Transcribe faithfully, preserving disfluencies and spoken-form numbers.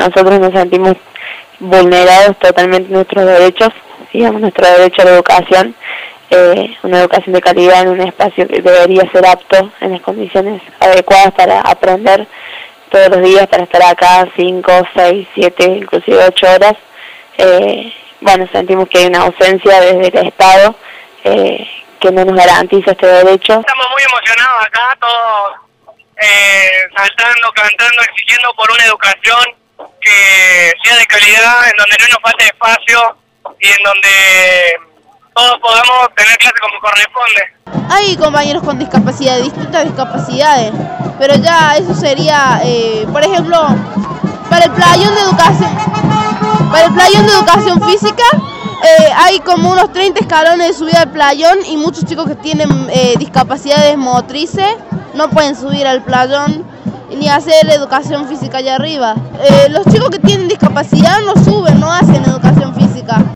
nosotros nos sentimos vulnerados totalmente nuestros derechos, digamos, nuestro derecho a la educación, eh, una educación de calidad en un espacio que debería ser apto, en las condiciones adecuadas para aprender todos los días, para estar acá cinco, seis, siete, inclusive ocho horas. Eh, bueno, sentimos que hay una ausencia desde el Estado eh, que no nos garantiza este derecho. Estamos muy emocionados acá, todos eh, saltando, cantando, exigiendo por una educación que sea de calidad, en donde no nos falte espacio y en donde todos podamos tener clase como corresponde. Hay compañeros con discapacidad, distintas discapacidades, pero ya eso sería, eh, por ejemplo, para el playón de educación, para el playón de educación física, eh, hay como unos treinta escalones de subida al playón y muchos chicos que tienen eh, discapacidades motrices no pueden subir al playón ni hacer educación física allá arriba. Eh, los chicos que tienen discapacidad no